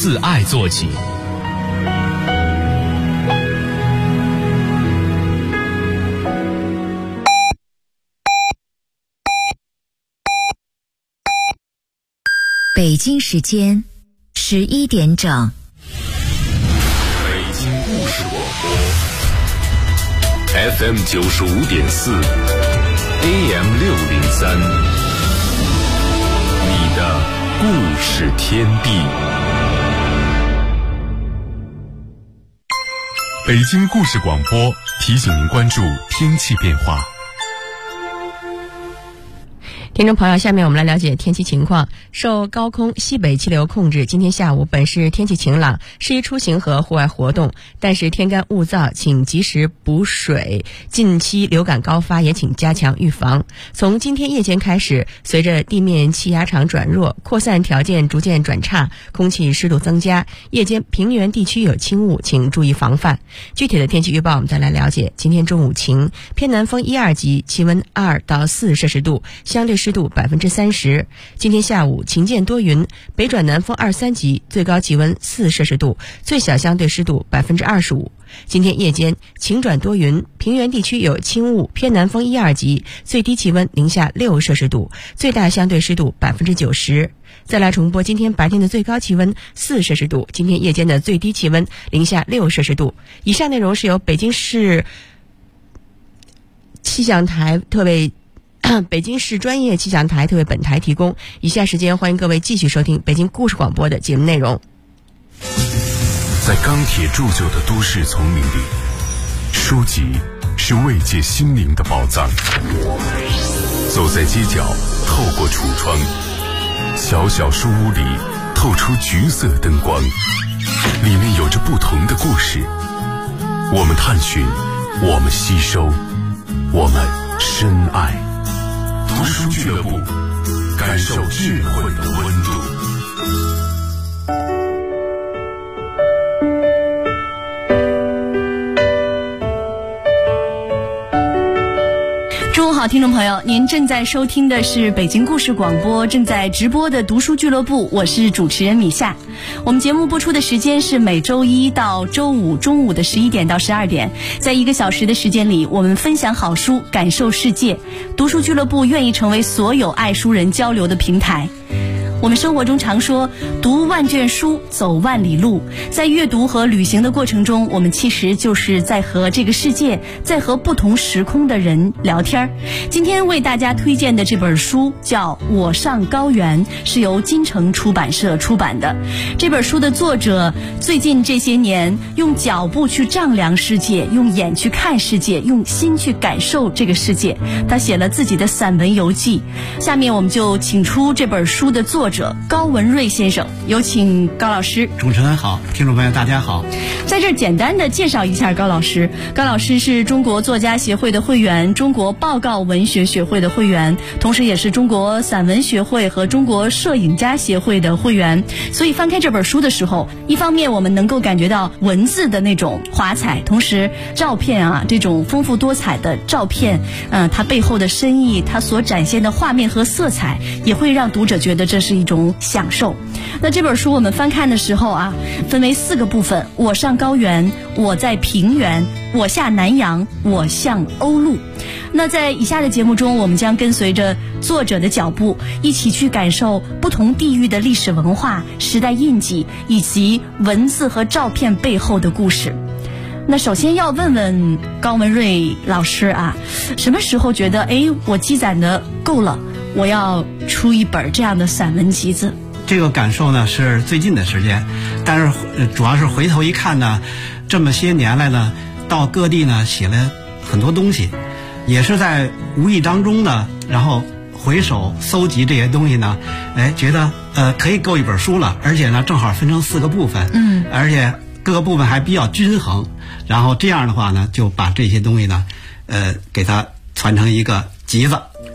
自爱做起。 北京时间11点整。 北京故事广播 FM 95.4 AM 603，你的故事天地。北京故事广播提醒您关注天气变化。 听众朋友，下面我们来了解天气情况。受高空西北气流控制，今天下午本市天气晴朗，适宜出行和户外活动，但是天干物燥，请及时补水。近期流感高发，也请加强预防。从今天夜间开始，随着地面气压场转弱，扩散条件逐渐转差，空气湿度增加，夜间平原地区有轻雾，请注意防范。具体的天气预报我们再来了解。今天中午晴，偏南风1、2级，气温2到4摄氏度，相对湿度30%。今天下午晴间多云，北转南风2、3级，最高气温4摄氏度，最小相对湿度25%。今天夜间晴转多云，平原地区有轻雾，偏南风1、2级，最低气温零下6摄氏度，最大相对湿度90%。再来重播今天白天的最高气温4摄氏度，今天夜间的最低气温零下6摄氏度。以上内容是由北京市气象台特为北京市专业气象台特为本台提供。以下时间欢迎各位继续收听北京故事广播的节目内容。 在钢铁铸就的都市丛林里，书籍是慰藉心灵的宝藏。走在街角，透过橱窗，小小书屋里透出橘色灯光，里面有着不同的故事。我们探寻，我们吸收，我们深爱。读书俱乐部，感受智慧的温度。 中午好，听众朋友，您正在收听的是北京故事广播正在直播的读书俱乐部，我是主持人米夏。我们节目播出的时间是每周一到周五中午的11点到12点，在1个小时的时间里，我们分享好书，感受世界。读书俱乐部愿意成为所有爱书人交流的平台。我们生活中常说读万卷书，走万里路，在阅读和旅行的过程中，我们其实就是在和这个世界，在和不同时空的人聊天。今天为大家推荐的这本书叫《我上高原》，是由金城出版社出版的。这本书的作者最近这些年用脚步去丈量世界，用眼去看世界，用心去感受这个世界。他写了自己的散文游记。下面我们就请出这本书的作者高文瑞先生，有请高老师。 主持人好，听众朋友大家好。 在这儿简单的介绍一下高老师。高老师是中国作家协会的会员，中国报告文学学会的会员，同时也是中国散文学会和中国摄影家协会的会员。所以翻开这本书的时候，一方面我们能够感觉到文字的那种华彩，同时照片啊，这种丰富多彩的照片，它背后的深意，它所展现的画面和色彩，也会让读者觉得这是一种享受。那这本书我们翻看的时候啊，分为4个部分：我上高原，我在平原，我下南洋，我向欧陆。那在以下的节目中，我们将跟随着作者的脚步，一起去感受不同地域的历史文化、时代印记，以及文字和照片背后的故事。那首先要问问高文瑞老师啊，什么时候觉得我积攒的够了，我要出一本这样的散文集子？ 这个感受呢是最近的时间，但是主要是回头一看呢，这么些年来呢，到各地呢写了很多东西，也是在无意当中呢，然后回首搜集这些东西呢，觉得可以够一本书了，而且呢正好分成4个部分，而且各个部分还比较均衡，然后这样的话呢，就把这些东西呢，给它传成一个集子，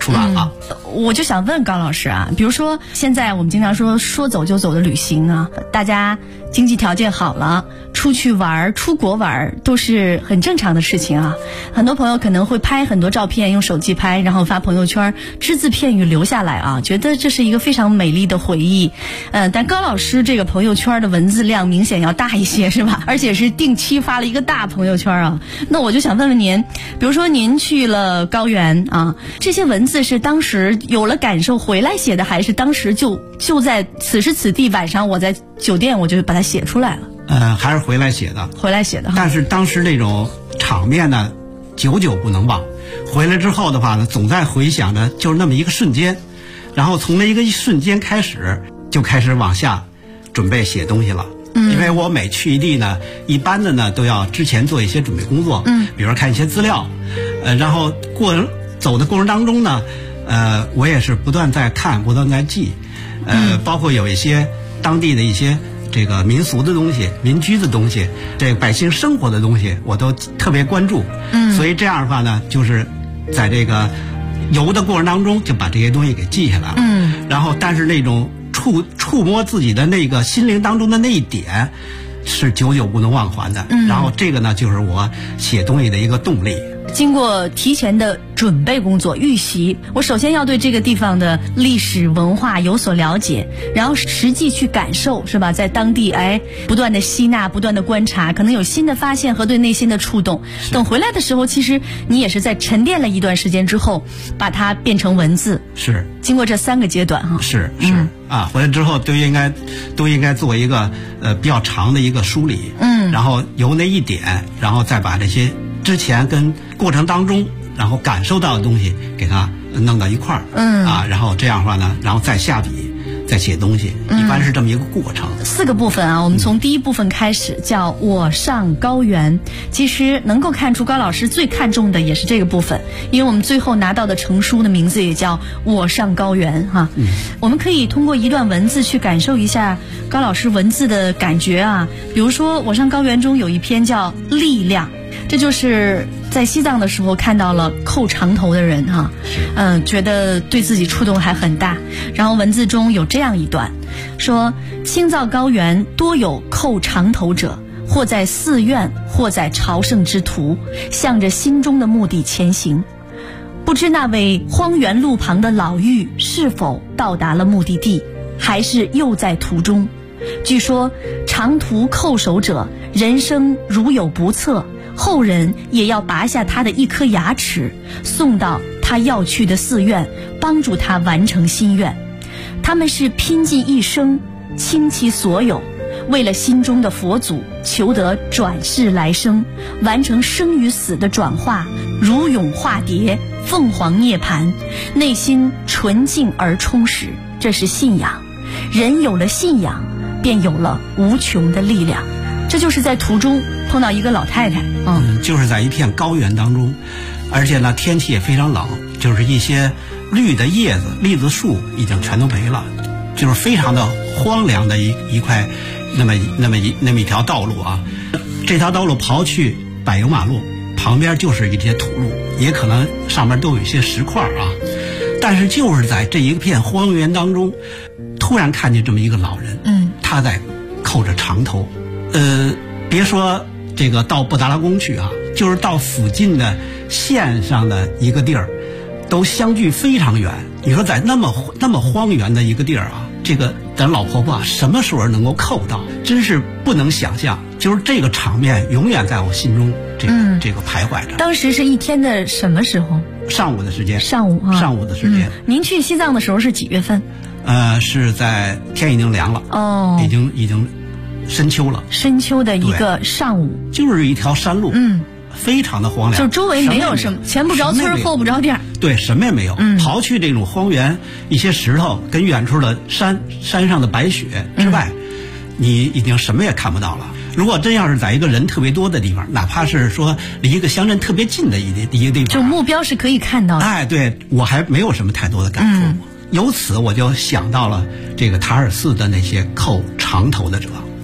出版了。 我就想问高老师啊，比如说现在我们经常说走就走的旅行啊，大家经济条件好了，出去玩、出国玩都是很正常的事情啊。很多朋友可能会拍很多照片，用手机拍，然后发朋友圈，只字片语留下来啊，觉得这是一个非常美丽的回忆。但高老师这个朋友圈的文字量明显要大一些，是吧？而且是定期发了一个大朋友圈啊。那我就想问问您，比如说您去了高原啊，这些文字是当时有了感受回来写的，还是当时就在此时此地晚上我在酒店我就把它写出来了？ 还是回来写的。 回来写的。 但是当时那种场面呢，久久不能忘。回来之后的话呢，总在回想着就是那么一个瞬间，然后从那一个瞬间开始，就开始往下准备写东西了。因为我每去一地呢，一般的呢都要之前做一些准备工作，比如说看一些资料，然后走的过程当中呢，我也是不断在看，不断在记，包括有一些当地的一些这个民俗的东西、民居的东西、这个百姓生活的东西，我都特别关注。所以这样的话呢，就是在这个游的过程当中就把这些东西给记下来了。然后但是那种触摸自己的那个心灵当中的那一点，是久久不能忘还的。然后这个呢，就是我写东西的一个动力。 经过提前的准备工作预习，我首先要对这个地方的历史文化有所了解，然后实际去感受，是吧？在当地不断的吸纳，不断的观察，可能有新的发现和对内心的触动。等回来的时候，其实你也是在沉淀了一段时间之后，把它变成文字。 是经过这3个阶段哈。 是回来之后都应该做一个比较长的一个梳理。然后由那一点，然后再把这些之前跟过程当中然后感受到的东西给它弄到一块儿。然后这样的话呢，然后再下笔再写东西，一般是这么一个过程。 4个部分啊，我们从第一部分开始，叫我上高原。其实能够看出高老师最看重的也是这个部分，因为我们最后拿到的成书的名字也叫我上高原哈。我们可以通过一段文字去感受一下高老师文字的感觉啊。比如说我上高原中有一篇叫力量，这就是在西藏的时候看到了扣长头的人哈，觉得对自己触动还很大。然后文字中有这样一段，说青藏高原多有扣长头者，或在寺院，或在朝圣之途，向着心中的目的前行。不知那位荒原路旁的老妪是否到达了目的地，还是又在途中。据说长途叩首者，人生如有不测，后人也要拔下他的一颗牙齿，送到他要去的寺院，帮助他完成心愿。他们是拼尽一生，倾其所有，为了心中的佛祖求得转世来生，完成生与死的转化，如永化蝶，凤凰涅槃，内心纯净而充实。这是信仰，人有了信仰，便有了无穷的力量。这就是在途中碰到一个老太太， 就是在一片高原当中，而且呢天气也非常冷，就是一些绿的叶子、栗子树已经全都没了，就是非常的荒凉的一块那么一条道路啊。这条道路刨去柏油马路，旁边就是一些土路，也可能上面都有一些石块啊。但是就是在这一片荒原当中，突然看见这么一个老人，他在扣着长头。别说这个到布达拉宫去啊，就是到附近的县上的一个地儿，都相距非常远。你说在那么荒原的一个地儿啊，这个咱老婆婆什么时候能够扣到，真是不能想象。就是这个场面永远在我心中这个徘徊着。 当时是一天的什么时候？ 上午的时间。 上午的时间。 您去西藏的时候是几月份？ 是在天已经凉了，已经深秋了。 深秋的一个上午， 就是一条山路，非常的荒凉， 就周围没有什么，前不着村后不着店， 对，什么也没有。刨去这种荒原一些石头跟远处的山上的白雪之外，你已经什么也看不到了。如果真要是在一个人特别多的地方，哪怕是说离一个乡镇特别近的一个地方， 就目标是可以看到的。 对，我还没有什么太多的感触。由此我就想到了这个塔尔寺的那些扣长头的者。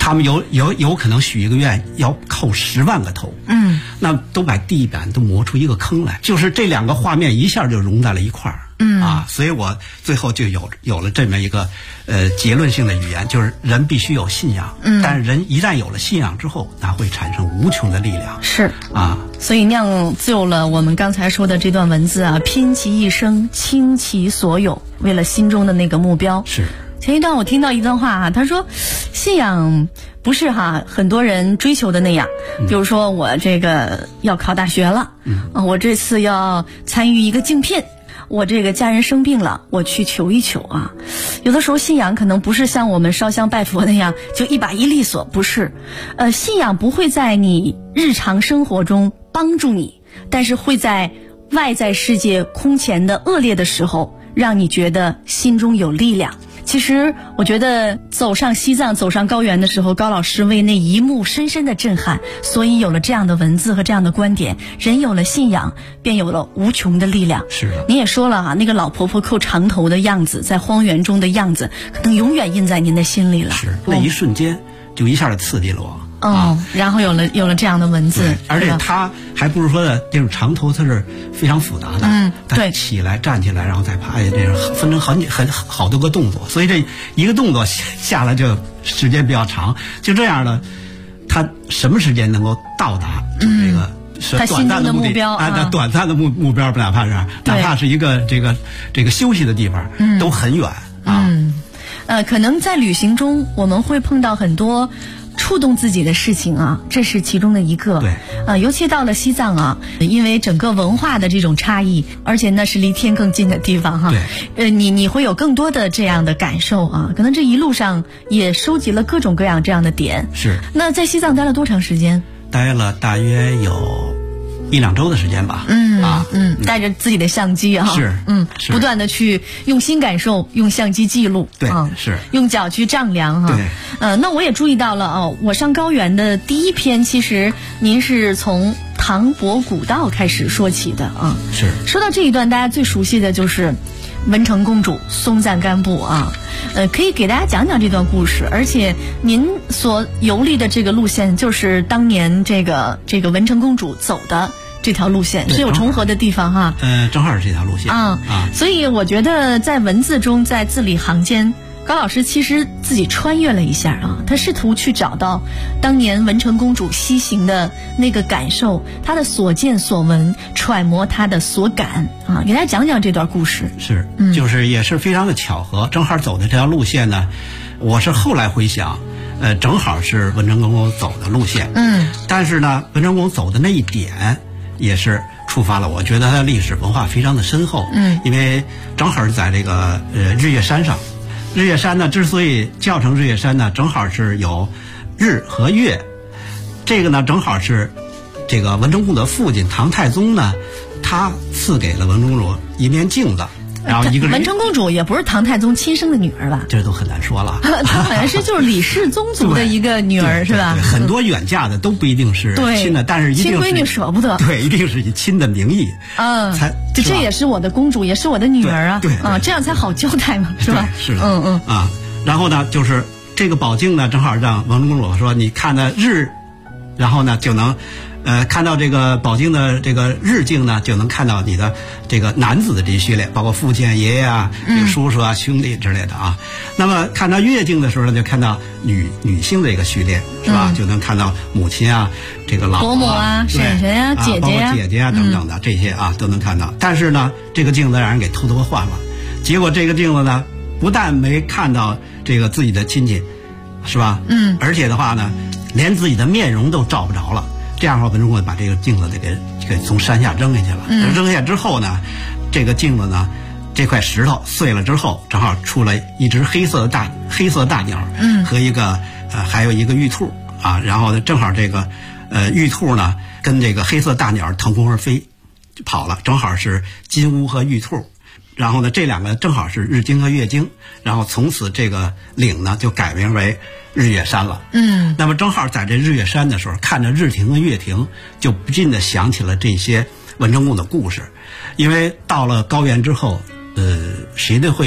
他们有可能许一个愿要扣10万个头，那都把地板都磨出一个坑来，就是这两个画面一下就融在了一块儿。所以我最后就有了这么一个结论性的语言，就是人必须有信仰，但是人一旦有了信仰之后，那会产生无穷的力量。 是啊，所以酿就了我们刚才说的这段文字啊，拼其一生，倾其所有，为了心中的那个目标。 是。 前一段我听到一段话啊，他说，信仰不是很多人追求的那样，比如说我这个要考大学了，我这次要参与一个竞聘。我这个家人生病了，我去求一求啊。有的时候信仰可能不是像我们烧香拜佛那样就一把一利索，不是。信仰不会在你日常生活中帮助你，但是会在外在世界空前的恶劣的时候，让你觉得心中有力量。其实我觉得走上西藏走上高原的时候，高老师为那一幕深深的震撼，所以有了这样的文字和这样的观点，人有了信仰便有了无穷的力量。 是的， 你也说了那个老婆婆扣长头的样子，在荒原中的样子，可能永远印在您的心里了。 是，那一瞬间就一下就刺激了我。 然后有了这样的文字， 而且他还不是说的这种长头，它是非常复杂的。对，起来站起来，然后再爬，这是分成好多个动作，所以这一个动作下来就时间比较长。就这样的，他什么时间能够到达这个是短暂的目标短暂的目标，哪怕是一个这个休息的地方，都很远啊。 可能在旅行中我们会碰到很多触动自己的事情啊，这是其中的一个。 对， 尤其到了西藏啊，因为整个文化的这种差异，而且那是离天更近的地方哈。 对， 你会有更多的这样的感受啊。可能这一路上也收集了各种各样这样的点。 是。 那在西藏待了多长时间？ 待了大约有1-2周的时间吧。 带着自己的相机哈， 是不断的去用心感受，用相机记录， 对，是用脚去丈量哈。 对， 那我也注意到了我上高原的第一篇，其实您是从唐伯古道开始说起的啊。 是。说到这一段，大家最熟悉的就是文成公主松赞干布啊。可以给大家讲讲这段故事，而且您所游历的这个路线，就是当年这个文成公主走的这条路线，是有重合的地方哈。 正好是这条路线所以我觉得在文字中，在字里行间，高老师其实自己穿越了一下啊，他试图去找到当年文成公主西行的那个感受，她的所见所闻，揣摩她的所感啊，给大家讲讲这段故事。 是，就是也是非常的巧合，正好走的这条路线呢，我是后来回想，正好是文成公主走的路线。但是呢，文成公主走的那一点也是触发了我觉得它的历史文化非常的深厚。因为正好是在这个日月山上。日月山呢，之所以叫成日月山呢，正好是有日和月，这个呢正好是这个文成公主的父亲唐太宗呢，他赐给了文成公主一面镜子，然后一个人。 文成公主也不是唐太宗亲生的女儿吧？ 这都很难说了。 她好像是就是李氏宗族的一个女儿是吧？ 对，很多远嫁的都不一定是亲的，但是一定是亲闺女舍不得。 对，一定是以亲的名义。 这也是我的公主，也是我的女儿啊。 对， 这样才好交代嘛，是吧？ 是的。然后呢，就是这个宝镜呢，正好让文成公主说，你看的日，然后呢就能。看到这个宝镜的这个日镜呢，就能看到你的这个男子的这些序列，包括父亲、爷爷啊、这个叔叔啊、兄弟之类的啊。那么看到月镜的时候呢，就看到女性的一个序列，是吧？就能看到母亲啊，这个老婆伯母啊、婶婶啊、姐姐包括姐姐啊等等的这些啊都能看到。但是呢，这个镜子让人给偷偷换了，结果这个镜子呢，不但没看到这个自己的亲戚，是吧？而且的话呢，连自己的面容都照不着了。这样的话，文成公主把这个镜子给从山下扔下去了。扔下之后呢，这个镜子呢，这块石头碎了之后，正好出了一只黑色的大鸟，和一个还有一个玉兔啊。然后呢，正好这个玉兔呢跟这个黑色大鸟腾空而飞，就跑了。正好是金乌和玉兔。然后呢，这两个正好是日经和月经，然后从此这个岭呢就改名为日月山了。那么正好在这日月山的时候，看着日亭和月亭，就不禁的想起了这些文成公主的故事。因为到了高原之后，谁都会有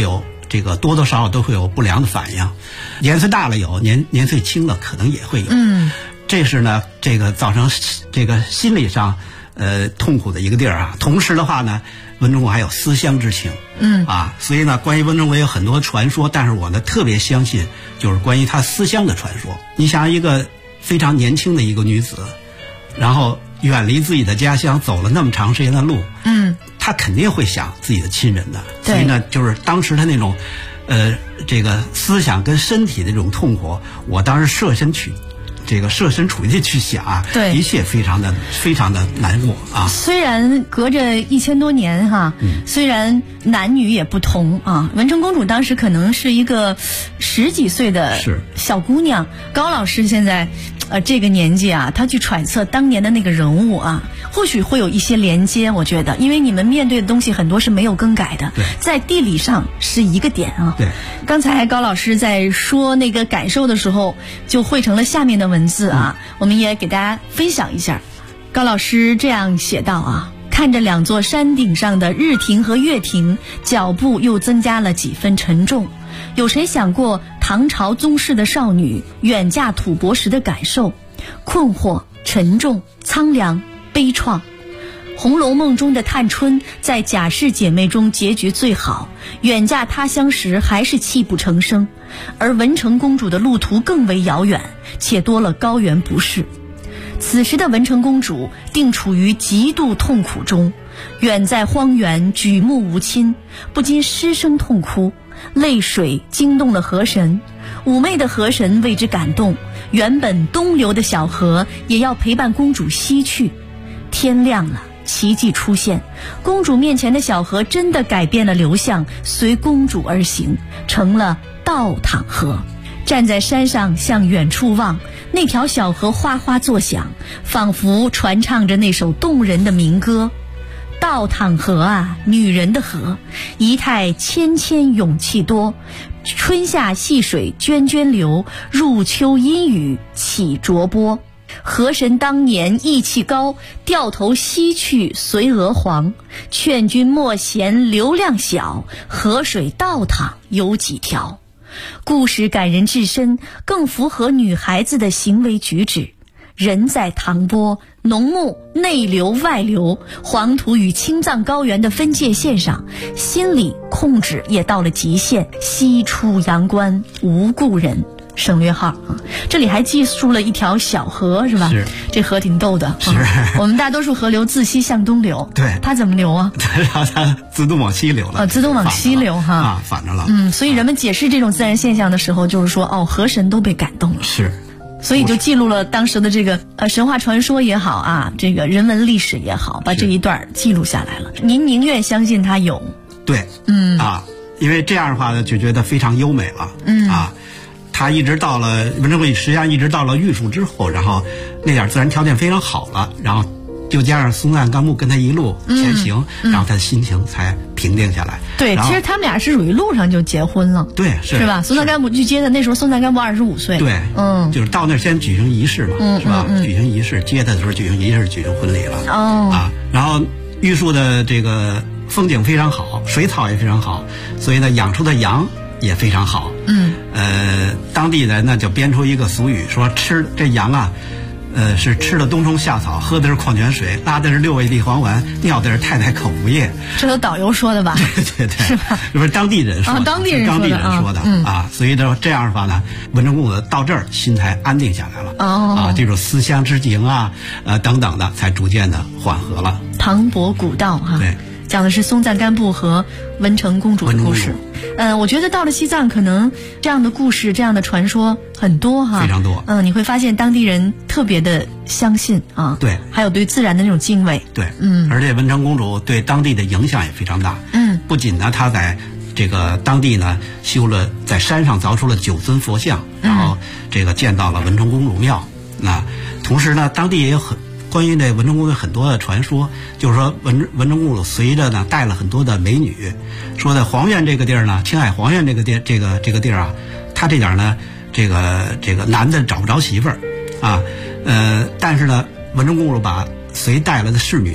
这个多多少少都会有不良的反应，年岁大了有，年岁轻了可能也会有。这是呢这个造成这个心理上痛苦的一个地儿啊。同时的话呢，文成公还有思乡之情。所以呢，关于文成公也有很多传说，但是我呢特别相信就是关于他思乡的传说。你想一个非常年轻的一个女子，然后远离自己的家乡，走了那么长时间的路，她肯定会想自己的亲人的。所以呢，就是当时她那种这个思想跟身体的这种痛苦，我当时设身处地去想啊， 对， 一切非常的难过啊。 虽然隔着1000多年哈，虽然男女也不同啊，文成公主当时可能是一个10几岁的小姑娘，高老师现在这个年纪啊，他去揣测当年的那个人物啊，或许会有一些连接。我觉得，因为你们面对的东西很多是没有更改的，在地理上是一个点啊。 对， 刚才高老师在说那个感受的时候，就汇成了下面的文字啊，我们也给大家分享一下。高老师这样写道啊：看着2座山顶上的日亭和月亭，脚步又增加了几分沉重。有谁想过唐朝宗室的少女远嫁吐蕃时的感受？困惑、沉重、苍凉、悲怆。《红楼梦》中的探春在贾氏姐妹中结局最好，远嫁他乡时还是泣不成声，而文成公主的路途更为遥远，且多了高原不适。此时的文成公主定处于极度痛苦中，远在荒原，举目无亲，不禁失声痛哭。泪水惊动了河神，妩媚的河神为之感动，原本东流的小河也要陪伴公主西去。天亮了，奇迹出现，公主面前的小河真的改变了流向，随公主而行，成了倒淌河。站在山上向远处望，那条小河哗哗作响，仿佛传唱着那首动人的民歌。倒淌河啊，女人的河，仪态纤纤勇气多，春夏细水涓涓流，入秋阴雨起浊波。河神当年义气高，掉头西去随娥皇，劝君莫嫌流量小，河水倒淌有几条。故事感人至深，更符合女孩子的行为举止。人在唐波，农牧内流外流，黄土与青藏高原的分界线上，心理控制也到了极限。西出阳关无故人，省略号啊。这里还记述了一条小河是吧？ 是， 这河挺逗的。 是， 我们大多数河流自西向东流， 对， 它怎么流啊？ 然后它自东往西流了。 自东往西流哈。 啊，反着了。 所以人们解释这种自然现象的时候，就是说河神都被感动了。 是。 所以就记录了当时的这个神话传说也好啊，这个人文历史也好，把这一段记录下来了。您宁愿相信它有？ 对，因为这样的话呢，就觉得非常优美了。他一直到了文成公主，实际上一直到了玉树之后，然后那点自然条件非常好了，然后就加上松赞干布跟他一路前行，然后他的心情才平定下来。 对，其实他们俩是属于路上就结婚了。 对，是吧？松赞干布去接他，那时候松赞干布25岁。 对，就是到那儿先举行仪式嘛，是吧？举行仪式，接他的时候举行仪式，举行婚礼了。然后玉树的这个风景非常好，水草也非常好，所以呢，养出的羊也非常好。当地人呢就编出一个俗语，说吃这羊啊。是吃的冬虫夏草，喝的是矿泉水，拉的是6味地黄丸，尿的是太太口服液。 这都导游说的吧？ 对，是吧？这不是当地人说的， 当地人说的啊。所以呢，这样的话呢，文成公主到这儿心才安定下来了。这种思乡之情啊，等等的，才逐渐的缓和了。 唐伯古道哈。 对。 讲的是松赞干布和文成公主的故事。我觉得到了西藏，可能这样的故事、这样的传说很多哈， 非常多。 你会发现当地人特别的相信啊， 对， 还有对自然的那种敬畏。 对，而且文成公主对当地的影响也非常大。不仅呢，她在这个当地呢在山上凿出了9尊佛像，然后这个建造了文成公主庙。那同时呢，当地也有关于这文成公主很多的传说，就是说文成公主随着呢带了很多的美女，说在黄苑这个地儿呢，青海黄苑这个地儿啊，他这点呢，这个男的找不着媳妇儿啊，但是呢，文成公主把随带来的侍女呢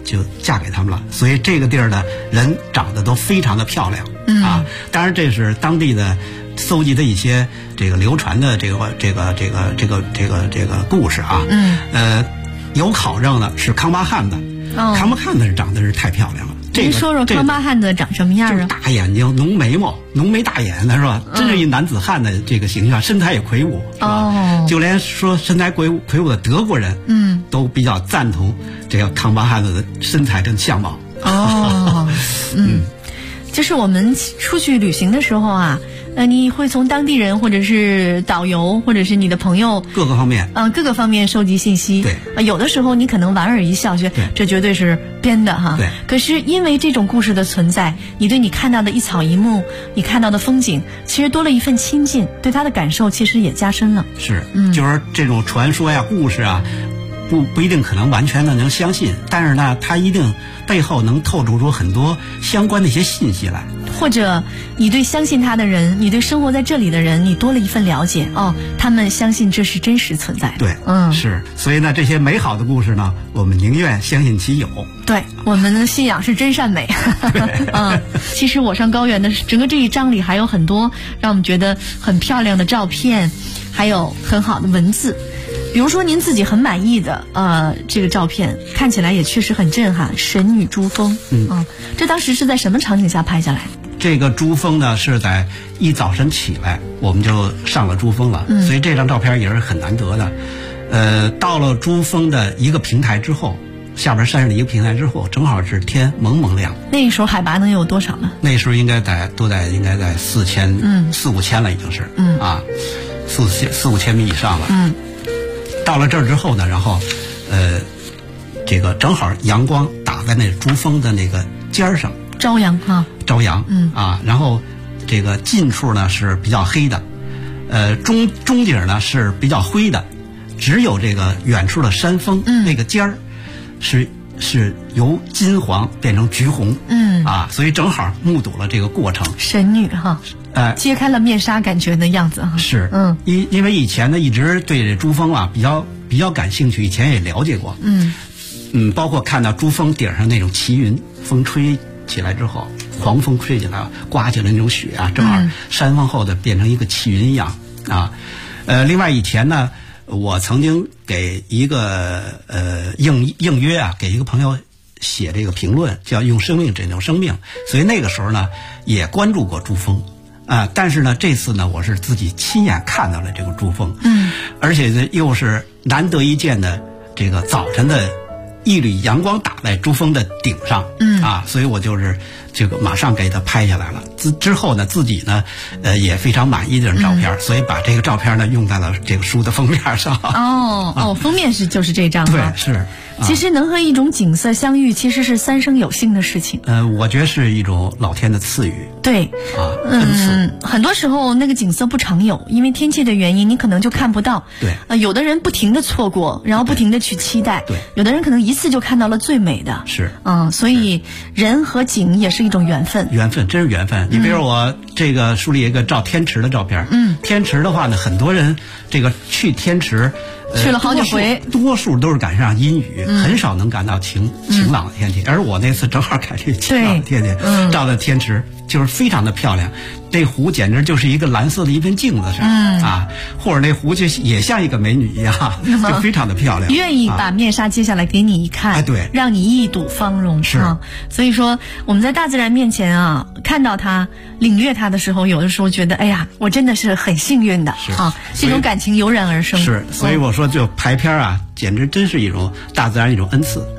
就嫁给他们了。所以这个地儿的人长得都非常的漂亮啊。当然这是当地的搜集的一些这个流传的这个故事啊。有考证的是康巴汉的，康巴汉的长得是太漂亮了。 您说说康巴汉的长什么样啊？ 就是大眼睛、浓眉毛、浓眉大眼的是吧？真是一男子汉的这个形象，身材也魁梧，是吧？就连说身材魁梧的德国人，都比较赞同这个康巴汉的身材跟相貌。 就是我们出去旅行的时候啊，你会从当地人或者是导游或者是你的朋友各个方面收集信息。 对， 有的时候你可能莞尔一笑，觉得这绝对是编的哈。 对。 可是因为这种故事的存在，你对你看到的一草一木，你看到的风景，其实多了一份亲近，对他的感受其实也加深了。 是，就是这种传说呀、故事啊，不一定可能完全的能相信，但是呢，它一定背后能透露出很多相关的一些信息来。 或者你对相信他的人，你对生活在这里的人，你多了一份了解他们相信这是真实存在的。 对，是。所以呢，这些美好的故事呢，我们宁愿相信其有。 对，我们的信仰是真善美。其实我上高原的整个这一章里还有很多让我们觉得很漂亮的照片，还有很好的文字。比如说您自己很满意的这个照片，看起来也确实很震撼，神女珠峰。这当时是在什么场景下拍下来？ 这个珠峰呢，是在一早晨起来我们就上了珠峰了，所以这张照片也是很难得的。到了珠峰的一个平台之后，下边山上的一个平台之后，正好是天蒙蒙亮。 那时候海拔能有多少呢？ 那时候应该在4000、4-5千了，已经是4-5千米以上了。到了这儿之后呢，然后这个正好阳光打在那珠峰的那个尖上， 朝阳， 然后这个近处呢是比较黑的，中景呢是比较灰的，只有这个远处的山峰，那个尖儿是由金黄变成橘红，所以正好目睹了这个过程。 神女揭开了面纱，感觉的样子是，因为以前呢一直对这珠峰啊比较感兴趣，以前也了解过，包括看到珠峰顶上那种奇云，风吹起来之后，狂风吹起来，刮起了那种雪啊，正好山峰后的变成一个奇云一样啊。另外以前呢，我曾经给一个应约啊，给一个朋友写这个评论，叫用生命拯救生命，所以那个时候呢也关注过珠峰但是呢这次呢我是自己亲眼看到了这个珠峰，而且呢又是难得一见的这个早晨的一缕阳光打在珠峰的顶上，所以我就是这个马上给它拍下来了。之后呢，自己呢，也非常满意这张照片，所以把这个照片呢用在了这个书的封面上。 封面就是这张。 对，是。 其实能和一种景色相遇，其实是三生有幸的事情。 我觉得是一种老天的赐予。 对， 恩赐。 很多时候那个景色不常有，因为天气的原因，你可能就看不到。 对。 有的人不停的错过，然后不停的去期待。 对。 有的人可能一次就看到了最美的。 是。 所以人和景也是一种缘分。 缘分，真是缘分。你比如我这个书里有一个照天池的照片。天池的话呢，很多人这个去天池。 去了好几回， 多数都是赶上阴雨，很少能赶到晴朗的天气。而我那次正好赶上晴朗的天气，照的天池就是非常的漂亮。这湖简直就是一个蓝色的一片镜子上，或者那湖就也像一个美女一样，就非常的漂亮。 愿意把面纱揭下来给你一看， 对， 让你一睹芳容。 是， 所以说我们在大自然面前看到它、领略它的时候，有的时候觉得，哎呀，我真的是很幸运的这种感情油然而生。 是，所以我说就拍片简直真是一种大自然一种恩赐。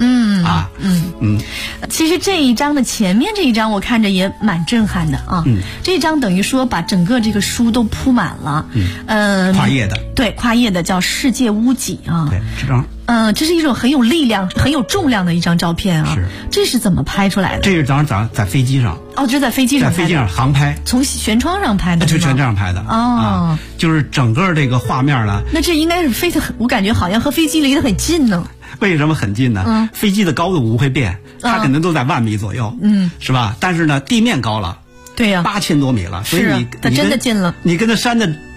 其实这一章的前面这一章我看着也蛮震撼的这一章等于说把整个这个书都铺满了。 跨页的。 对，跨页的叫世界屋脊对，这张。 这是一种很有力量、很有重量的一张照片是。 这是怎么拍出来的？ 这是早上在飞机上。 这在飞机上拍的。 在飞机上航拍。 从舷窗上拍的。 就舷窗上拍的。就是整个这个画面呢。 那这应该是飞得很，我感觉好像和飞机离得很近呢。 为什么很近呢？飞机的高度不会变，它可能都在10000米左右，是吧？但是呢，地面高了， 对呀， 8000多米了，所以它真的近了。 你跟它山的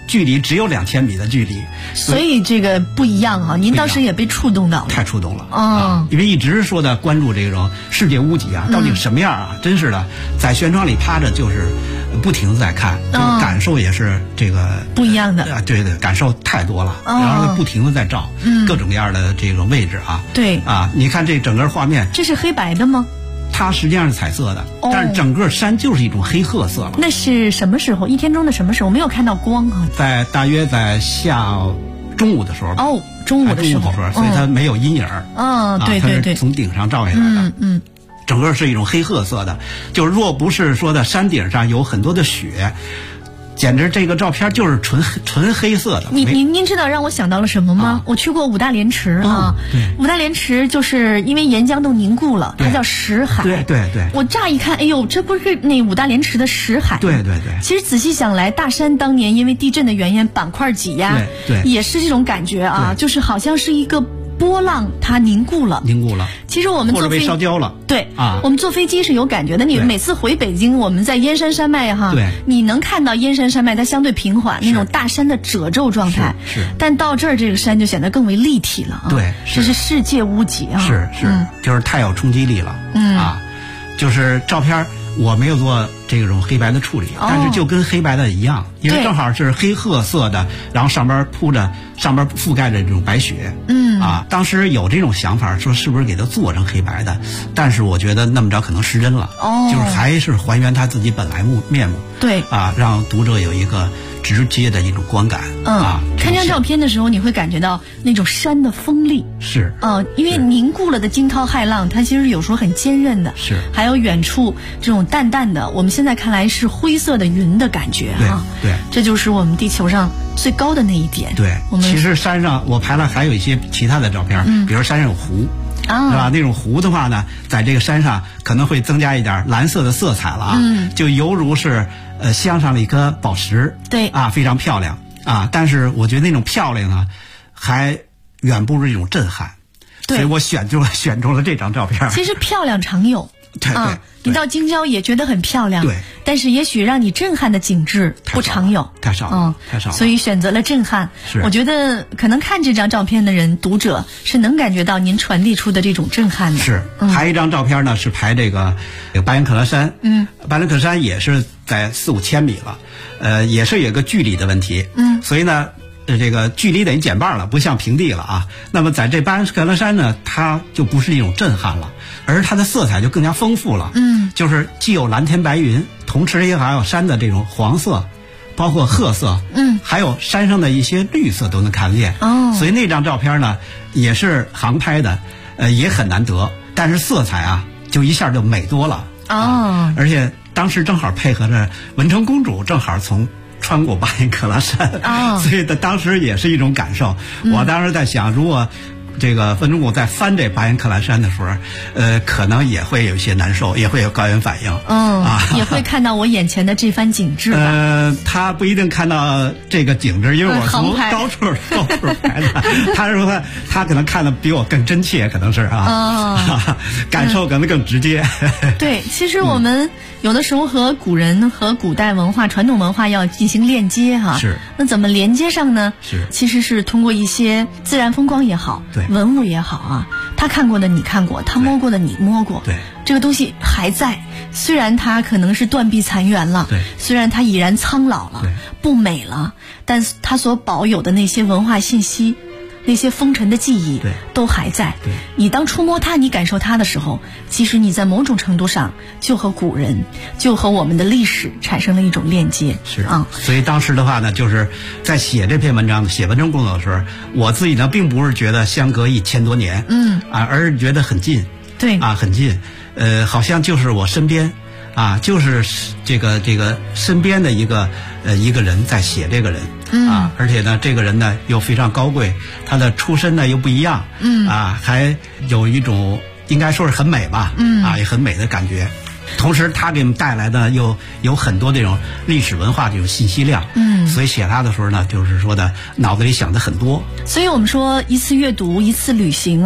距离只有2000米的距离， 所以这个不一样啊。您当时也被触动到了， 太触动了因为一直说的关注这种世界屋脊到底什么样真是的，在舷窗里趴着就是不停的在看，感受也是这个不一样的对，感受太多了，然后不停的在照各种各样的这种位置对你看这整个画面， 这是黑白的吗？ 它实际上是彩色的，但是整个山就是一种黑褐色了。 那是什么时候？一天中的什么时候？没有看到光大约在中午的时候中午的时候， 所以它没有阴影对， 它是从顶上照下来的整个是一种黑褐色的，就若不是说的山顶上有很多的雪，简直这个照片就是纯黑色的。 您知道让我想到了什么吗？我去过五大连池五大连池就是因为岩浆都凝固了，它叫石海。 对， 我乍一看，哎呦，这不是那五大连池的石海？ 对。 其实仔细想来，大山当年因为地震的原因，板块挤压， 对， 也是这种感觉就是好像是一个波浪，它凝固了。其实我们坐飞机或者被烧焦了。 对我们坐飞机是有感觉的。你每次回北京，我们在燕山山脉你能看到燕山山脉它相对平缓，那种大山的褶皱状态。 是。 但到这儿这个山就显得更为立体了对， 这是世界屋脊是，就是太有冲击力了就是照片我没有做这种黑白的处理，但是就跟黑白的一样，因为正好是黑褐色的，然后上边覆盖着这种白雪。当时有这种想法，说是不是给它做成黑白的，但是我觉得那么着可能失真了。就是还是还原他自己本来面目。 对让读者有一个直接的一种观感。 看这张照片的时候，你会感觉到那种山的锋利。 是。 因为凝固了的惊涛骇浪，它其实有时候很坚韧的。 是。 还有远处这种淡淡的，我们现在看来是灰色的云的感觉对， 这就是我们地球上最高的那一点。 对，其实山上我拍了还有一些其他的照片，比如山上有湖。是吧？那种湖的话呢，在这个山上可能会增加一点蓝色的色彩了就犹如是镶上了一颗宝石。 对非常漂亮但是我觉得那种漂亮呢，还远不如一种震撼。 对， 所以我选中了这张照片。 其实漂亮常有。 对， 你到京郊也觉得很漂亮。 对， 但是也许让你震撼的景致不常有， 太少了。 所以选择了震撼。 是， 我觉得可能看这张照片的人，读者是能感觉到您传递出的这种震撼的。 是，还有一张照片呢，是拍这个巴颜喀拉山。巴颜喀拉山也是在4-5千米了，也是有个距离的问题。所以呢。这个距离等于减半了，不像平地了那么在这巴颜喀拉山呢，它就不是一种震撼了，而它的色彩就更加丰富了。就是既有蓝天白云，同时也还有山的这种黄色，包括褐色。还有山上的一些绿色都能看见。所以那张照片呢，也是航拍的，也很难得，但是色彩就一下就美多了。而且当时正好配合着文成公主正好穿过巴颜喀拉山所以当时也是一种感受。我当时在想，如果这个文成公主在翻这巴颜喀拉山的时候，可能也会有一些难受，也会有高原反应。 也会看到我眼前的这番景致。 他不一定看到这个景致，因为我从高处拍的。他说他可能看的比我更真切，可能是感受可能更直接。 对，其实我们有的时候和古人和古代文化、传统文化要进行链接是。 那怎么连接上呢？ 是。 其实是通过一些自然风光也好， 对， 文物也好他看过的你看过，他摸过的你摸过。 对。 这个东西还在，虽然它可能是断壁残垣了， 对， 虽然它已然苍老了， 对， 不美了，但它所保有的那些文化信息，那些风尘的记忆， 对， 都还在。 对， 你当触摸它，你感受它的时候，其实你在某种程度上就和古人，就和我们的历史产生了一种链接。 是所以当时的话呢，就是在写这篇文章、写文章工作的时候，我自己呢并不是觉得相隔1000多年，而是觉得很近。 对很近。好像就是我身边就是这个身边的一个人在写这个人。而且呢这个人呢又非常高贵，他的出身呢又不一样。还有一种应该说是很美吧。也很美的感觉。同时他给我们带来的又有很多这种历史文化这种信息量。所以写他的时候呢，就是说的脑子里想的很多。 所以我们说一次阅读一次旅行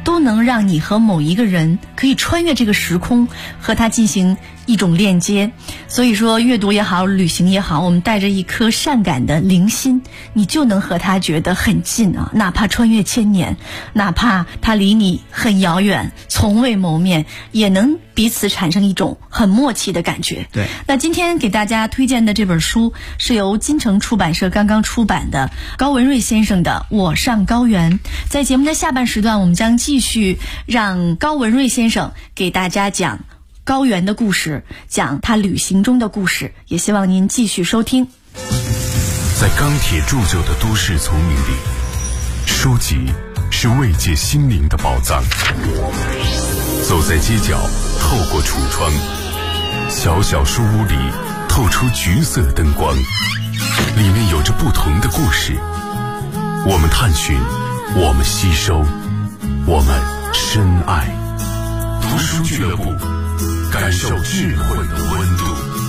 都能让你和某一个人可以穿越这个时空，和他进行一种链接。所以说阅读也好，旅行也好，我们带着一颗善感的灵心，你就能和他觉得很近啊，哪怕穿越千年，哪怕他离你很遥远，从未谋面，也能彼此产生一种很默契的感觉。 对， 那今天给大家推荐的这本书是由金城出版社刚刚出版的高文睿先生的《我上高原》。在节目的下半时段，我们将继续让高文睿先生给大家讲高原的故事，讲他旅行中的故事，也希望您继续收听。 在钢铁铸就的都市丛林里，书籍是慰藉心灵的宝藏。走在街角，透过橱窗，小小书屋里透出橘色灯光，里面有着不同的故事。我们探寻，我们吸收，我们深爱。读书俱乐部，感受智慧的温度。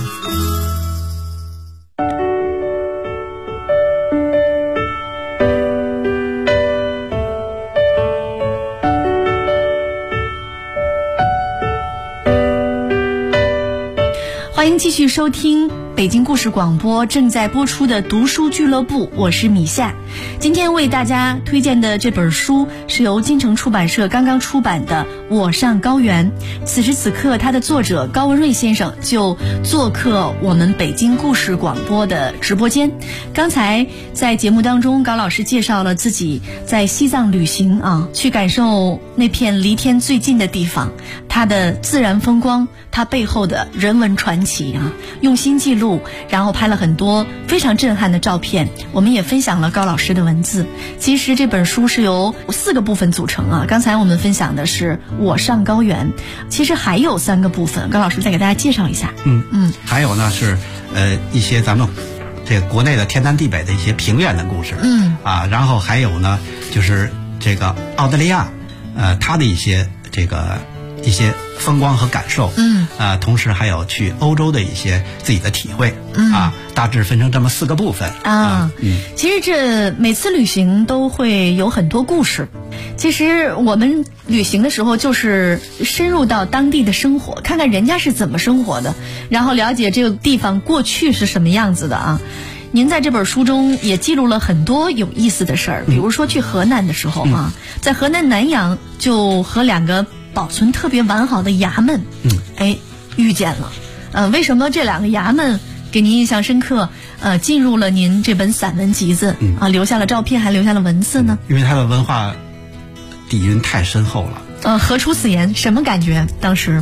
欢迎继续收听北京故事广播正在播出的读书俱乐部，我是米夏。今天为大家推荐的这本书是由金城出版社刚刚出版的《我上高原》。此时此刻，它的作者高文睿先生就做客我们北京故事广播的直播间。刚才在节目当中，高老师介绍了自己在西藏旅行啊，去感受那片离天最近的地方，它的自然风光，它背后的人文传奇啊，用心记录，然后拍了很多非常震撼的照片。我们也分享了高老师的文字。其实这本书是由4个部分组成啊。刚才我们分享的是我上高原，其实还有3个部分，高老师再给大家介绍一下。 还有呢是一些咱们这个国内的天南地北的一些平原的故事。然后还有呢就是这个澳大利亚它的一些风光和感受。同时还有去欧洲的一些自己的体会。大致分成这么4个部分。 其实这每次旅行都会有很多故事。其实我们旅行的时候就是深入到当地的生活，看看人家是怎么生活的，然后了解这个地方过去是什么样子的啊。您在这本书中也记录了很多有意思的事儿，比如说去河南的时候啊，在河南南阳就和2个保存特别完好的衙门遇见了。为什么这2个衙门给您印象深刻，进入了您这本散文集子留下了照片，还留下了文字呢？ 因为它的文化底蕴太深厚了。 何出此言？什么感觉当时？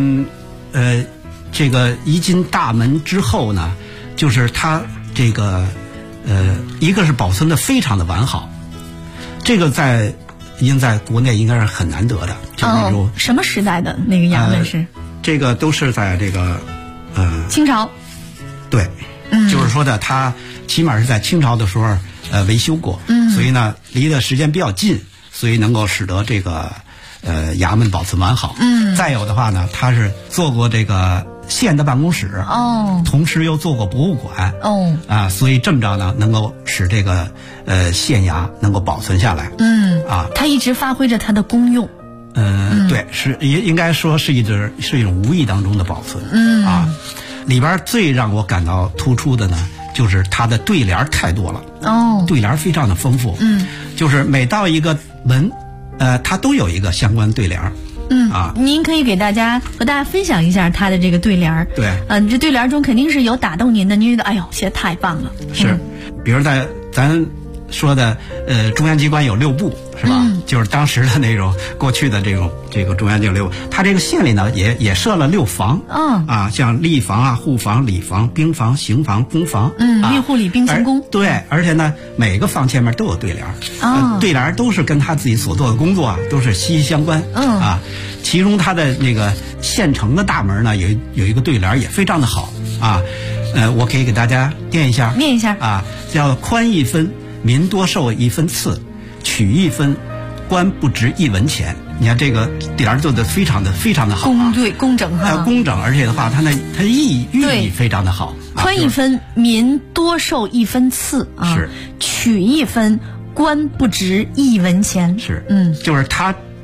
这个一进大门之后呢，就是它这个一个是保存的非常的完好，这个已经在国内应该是很难得的。就是那种什么时代的那个衙门是？ 这个都是在这个清朝。 对，就是说的它起码是在清朝的时候维修过。所以呢离的时间比较近，所以能够使得这个衙门保存完好。再有的话呢，它是做过这个县的办公室。同时又做过博物馆。所以这么着呢，能够使这个县衙能够保存下来。它一直发挥着它的功用。 对，也应该说是一种无意当中的保存。里边最让我感到突出的呢，就是它的对联太多了。对联非常的丰富。就是每到一个文，它都有一个相关对联。 您可以和大家分享一下他的这个对联。 对， 这对联中肯定是有打动您的，您觉得哎呦写得太棒了。 是，比如在咱说的中央机关有6部是吧？就是当时的那种过去的这个中央就6部，它这个县里呢也设了6房。像吏房户房、礼房、兵房、刑房、公房。 吏户礼兵刑工。 对，而且呢每个房前面都有对联。对联都是跟他自己所做的工作都是息息相关。其中他的那个县城的大门呢有一个对联也非常的好。我可以给大家念一下。叫宽1分，民多受1分赐，取1分，官不值1文钱。你看这个点做的非常的好。 对，工整哈。 工整，而且的话，它寓意非常的好。 宽1分，民多受1分赐是， 取1分，官不值1文钱。 是，就是它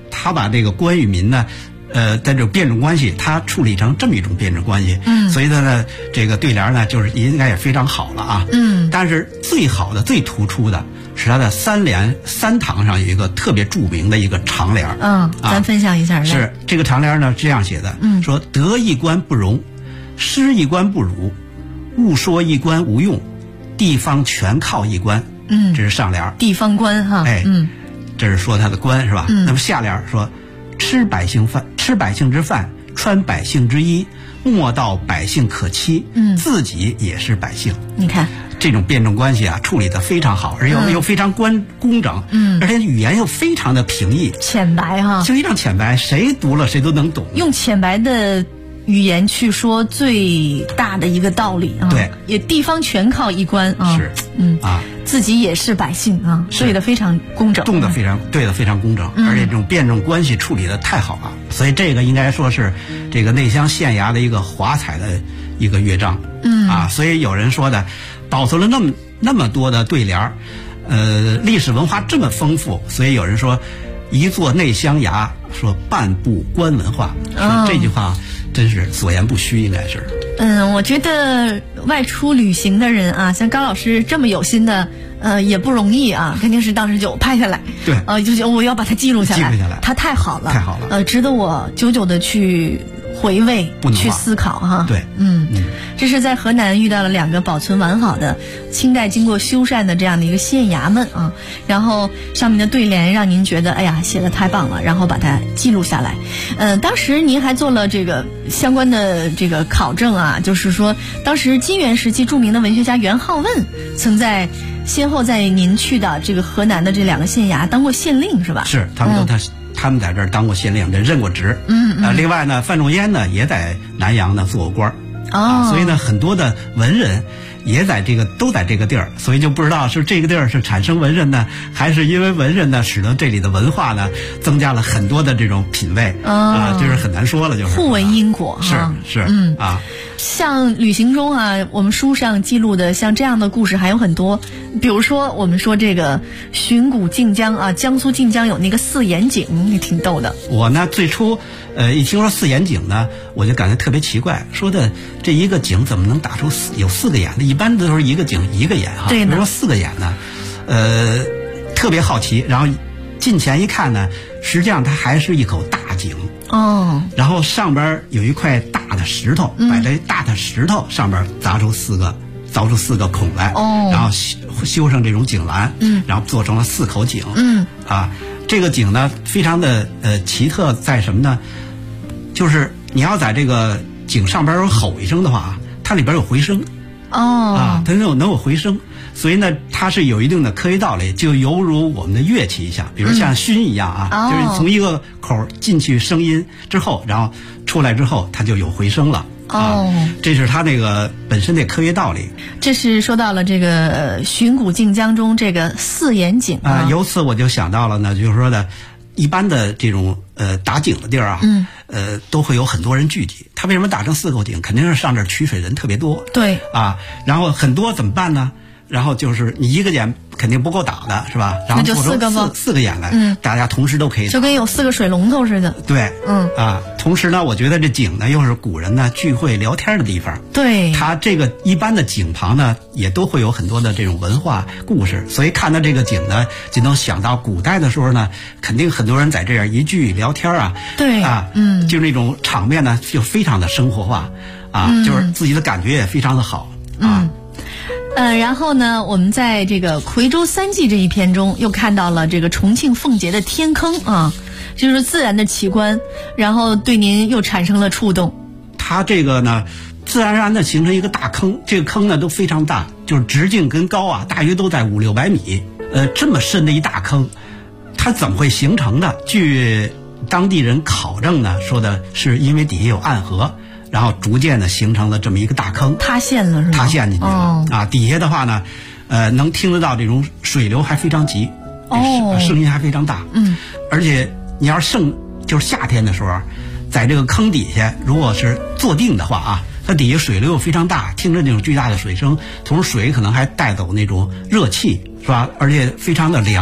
他把这个官与民呢，在这种辩证关系，他处理成这么一种辩证关系。所以呢，这个对联呢，就是应该也非常好了啊。但是最好的、最突出的是他的三堂上有一个特别著名的一个长联。 咱分享一下。 是这个长联呢，这样写的，说得一官不容，失一官不辱，勿说一官无用，地方全靠一官。这是上联。地方官哈。 这是说他的官是吧？那么下联说，吃百姓之饭，穿百姓之衣，莫道百姓可欺。自己也是百姓。 你看这种辩证关系啊，处理得非常好，而且又非常工整。而且语言又非常的平易浅白哈， 非常浅白，谁读了谁都能懂。 用浅白的语言去说最大的一个道理啊。 对， 也地方全靠一官啊。 是， 自己也是百姓啊，对的非常工整， 对的非常工整，而且这种辩证关系处理的太好了，所以这个应该说是这个内乡县衙的一个华彩的一个乐章。所以有人说的，保存了那么多的对联，历史文化这么丰富，所以有人说一座内乡衙，说半部官文化。说这句话真是所言不虚，应该是。 我觉得外出旅行的人啊，像高老师这么有心的，也不容易啊，肯定是当时就拍下来。 对， 就是我要把它记录下来，它太好了，值得我久久的去回味、去思考哈。 对， 这是在河南遇到了2个保存完好的清代经过修缮的这样的一个县衙门啊，然后上面的对联让您觉得哎呀写得太棒了，然后把它记录下来。当时您还做了这个相关的这个考证啊，就是说当时金元时期著名的文学家袁好问曾先后在您去的这个河南的这2个县衙当过县令是吧？ 是，他们在这儿当过县令，任过职。另外呢，范仲淹呢也在南阳呢做过官。所以呢，很多的文人也都在这个地儿，所以就不知道是这个地儿是产生文人呢，还是因为文人呢使得这里的文化呢增加了很多的这种品味。就是很难说了，就是互为因果。 是。 像旅行中啊，我们书上记录的像这样的故事还有很多，比如说我们说这个寻古晋江啊，江苏晋江有那个4眼井，也挺逗的。 我呢最初一听说4眼井呢，我就感觉特别奇怪，说的这一个井怎么能打出有4个眼呢？一般都是一个井一个眼哈，为什么4个眼呢？特别好奇，然后近前一看呢，实际上它还是一口大井。然后上边有一块大的石头，把这大的石头上边凿出4个孔来，然后修上这种井栏，然后做成了4口井。这个井呢非常的奇特在什么呢？就是你要在这个井上边吼一声的话，它里边有回声。它能有回声，所以呢，它是有一定的科学道理，就犹如我们的乐器一样，比如像埙一样啊，就是从一个口进去声音之后，然后出来之后，它就有回声了。这是它那个本身的科学道理。 这是说到了这个寻古晋江中这个4眼井啊， 由此我就想到了呢，就是说的，一般的这种打井的地儿啊，都会有很多人聚集。他为什么打成4口井？肯定是上这儿取水人特别多。 对然后很多怎么办呢？然后就是你一个眼肯定不够打的，是吧？然后做出4个眼来，大家同时都可以打， 就跟有4个水龙头似的。 对，同时呢，我觉得这井呢又是古人呢聚会聊天的地方。 对， 它这个一般的井旁呢，也都会有很多的这种文化故事，所以看到这个井呢，就能想到古代的时候呢，肯定很多人在这样一聚聊天啊。 对就那种场面呢，就非常的生活化就是自己的感觉也非常的好然后呢，我们在这个夔州3季这一篇中又看到了这个重庆奉节的天坑啊，就是自然的奇观，然后对您又产生了触动。 它这个呢，自然而然的形成一个大坑，这个坑呢都非常大，就是直径跟高大约都在500-600米，这么深的一大坑，它怎么会形成的？据当地人考证呢，说的是因为底下有暗河。然后逐渐的形成了这么一个大坑， 塌陷了是吗？ 塌陷进去了底下的话呢，能听得到这种水流还非常急，声音还非常大，而且你要是就是夏天的时候，在这个坑底下，如果是坐定的话它底下水流非常大，听着那种巨大的水声，同时水可能还带走那种热气，是吧？而且非常的凉，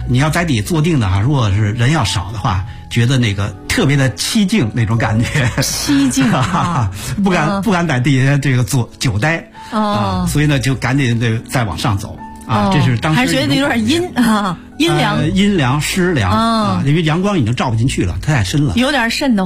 你要在底坐定的哈，如果是人要少的话，觉得那个特别的凄静那种感觉。 凄静啊， 不敢在地下这个坐久待所以呢就赶紧再往上走这是当时还觉得有点阴啊，阴凉、 阴凉湿凉因为阳光已经照不进去了，它太深了， 有点瘆得慌。